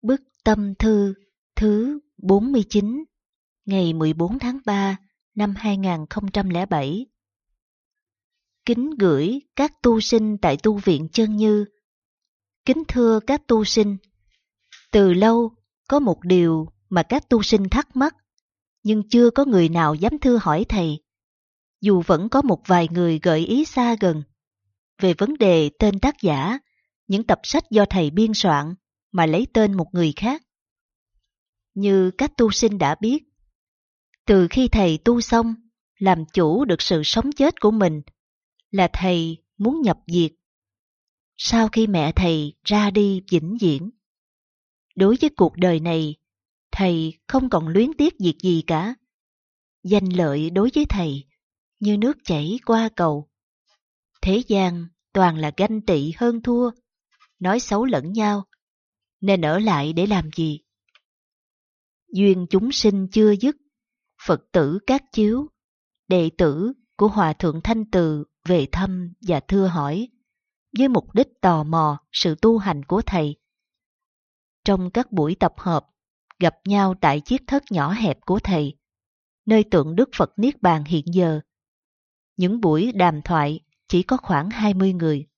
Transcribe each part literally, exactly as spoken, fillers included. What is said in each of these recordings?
Bức tâm thư thứ bốn mươi chín, ngày mười bốn tháng ba năm hai nghìn không trăm lẻ bảy. Kính gửi các tu sinh tại tu viện Chân Như. Kính thưa các tu sinh, từ lâu có một điều mà các tu sinh thắc mắc, nhưng chưa có người nào dám thưa hỏi thầy. Dù vẫn có một vài người gợi ý xa gần về vấn đề tên tác giả, những tập sách do thầy biên soạn mà lấy tên một người khác. Như các tu sinh đã biết, từ khi thầy tu xong, làm chủ được sự sống chết của mình, là thầy muốn nhập diệt. Sau khi mẹ thầy ra đi vĩnh viễn, đối với cuộc đời này, thầy không còn luyến tiếc việc gì cả. Danh lợi đối với thầy như nước chảy qua cầu. Thế gian toàn là ganh tị hơn thua, nói xấu lẫn nhau, nên ở lại để làm gì? Duyên chúng sinh chưa dứt, Phật tử các chiếu, đệ tử của Hòa Thượng Thanh Từ về thăm và thưa hỏi, với mục đích tò mò sự tu hành của thầy. Trong các buổi tập hợp, gặp nhau tại chiết thất nhỏ hẹp của thầy, nơi tượng Đức Phật Niết Bàn hiện giờ. Những buổi đàm thoại chỉ có khoảng hai mươi người.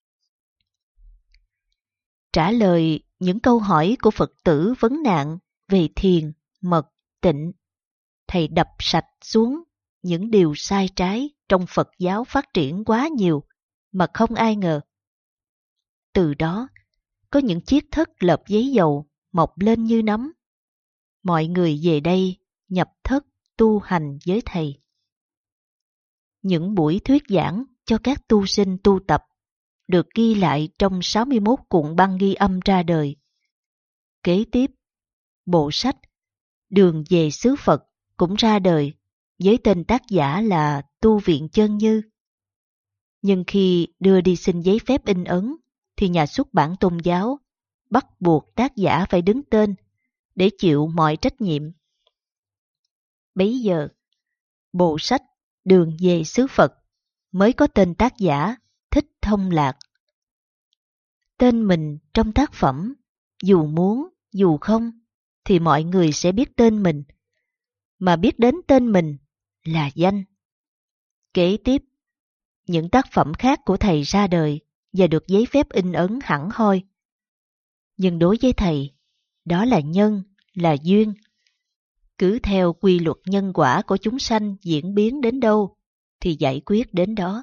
Trả lời những câu hỏi của Phật tử vấn nạn về thiền, mật, tịnh, thầy đập sạch xuống những điều sai trái trong Phật giáo phát triển quá nhiều mà không ai ngờ. Từ đó, có những chiết thất lợp giấy dầu mọc lên như nấm. Mọi người về đây nhập thất tu hành với thầy. Những buổi thuyết giảng cho các tu sinh tu tập được ghi lại trong sáu mươi mốt cuộn băng ghi âm ra đời. Kế tiếp, bộ sách Đường về xứ Phật cũng ra đời với tên tác giả là Tu viện Chân Như. Nhưng khi đưa đi xin giấy phép in ấn thì nhà xuất bản tôn giáo bắt buộc tác giả phải đứng tên để chịu mọi trách nhiệm. Bấy giờ, bộ sách Đường về xứ Phật mới có tên tác giả Thích Thông Lạc. Tên mình trong tác phẩm, dù muốn, dù không, thì mọi người sẽ biết tên mình. Mà biết đến tên mình là danh. Kế tiếp, những tác phẩm khác của thầy ra đời và được giấy phép in ấn hẳn hoi. Nhưng đối với thầy, đó là nhân, là duyên. Cứ theo quy luật nhân quả của chúng sanh diễn biến đến đâu, thì giải quyết đến đó.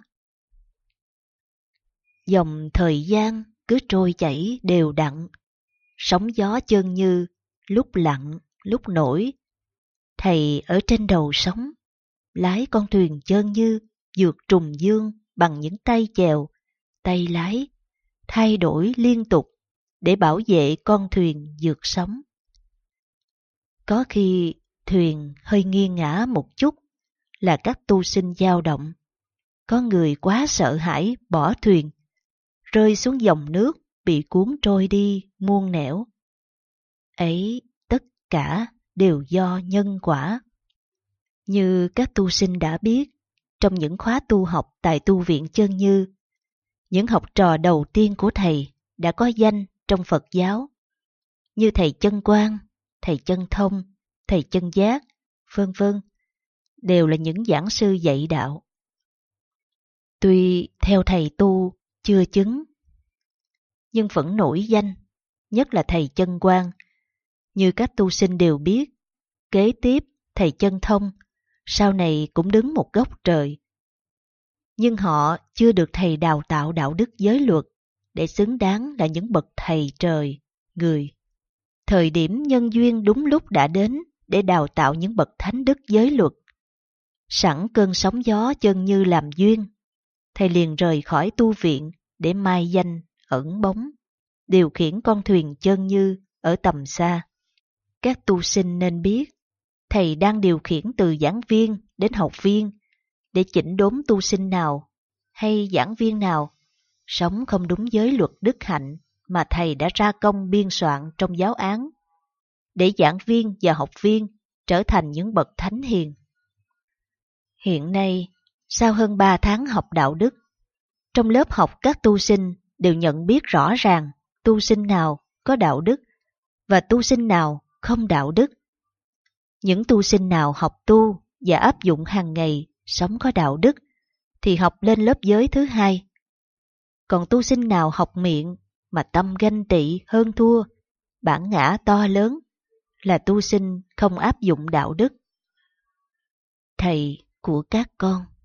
Dòng thời gian cứ trôi chảy đều đặn, sóng gió Chân Như, lúc lặng, lúc nổi. Thầy ở trên đầu sóng, lái con thuyền Chân Như vượt trùng dương bằng những tay chèo, tay lái, thay đổi liên tục để bảo vệ con thuyền vượt sóng. Có khi thuyền hơi nghiêng ngã một chút là các tu sinh dao động. Có người quá sợ hãi bỏ thuyền, rơi xuống dòng nước bị cuốn trôi đi muôn nẻo. Ấy tất cả đều do nhân quả. Như các tu sinh đã biết, trong những khóa tu học tại tu viện Chân Như, những học trò đầu tiên của thầy đã có danh trong Phật giáo, như thầy Chân Quang, thầy Chân Thông, thầy Chân Giác, vân vân, đều là những giảng sư dạy đạo. Tuy theo thầy tu chưa chứng, nhưng vẫn nổi danh, nhất là thầy Chân Quang. Như các tu sinh đều biết, kế tiếp thầy Chân Thông sau này cũng đứng một góc trời. Nhưng họ chưa được thầy đào tạo đạo đức giới luật để xứng đáng là những bậc thầy trời, người. Thời điểm nhân duyên đúng lúc đã đến để đào tạo những bậc thánh đức giới luật. Sẵn cơn sóng gió Chân Như làm duyên, thầy liền rời khỏi tu viện để mai danh ẩn bóng, điều khiển con thuyền Chân Như ở tầm xa. Các tu sinh nên biết, thầy đang điều khiển từ giảng viên đến học viên để chỉnh đốn tu sinh nào hay giảng viên nào sống không đúng giới luật đức hạnh mà thầy đã ra công biên soạn trong giáo án, để giảng viên và học viên trở thành những bậc thánh hiền. Hiện nay, sau hơn ba tháng học đạo đức, trong lớp học các tu sinh đều nhận biết rõ ràng tu sinh nào có đạo đức và tu sinh nào không đạo đức. Những tu sinh nào học tu và áp dụng hàng ngày sống có đạo đức thì học lên lớp giới thứ hai. Còn tu sinh nào học miệng mà tâm ganh tị hơn thua, bản ngã to lớn là tu sinh không áp dụng đạo đức. Thầy của các con.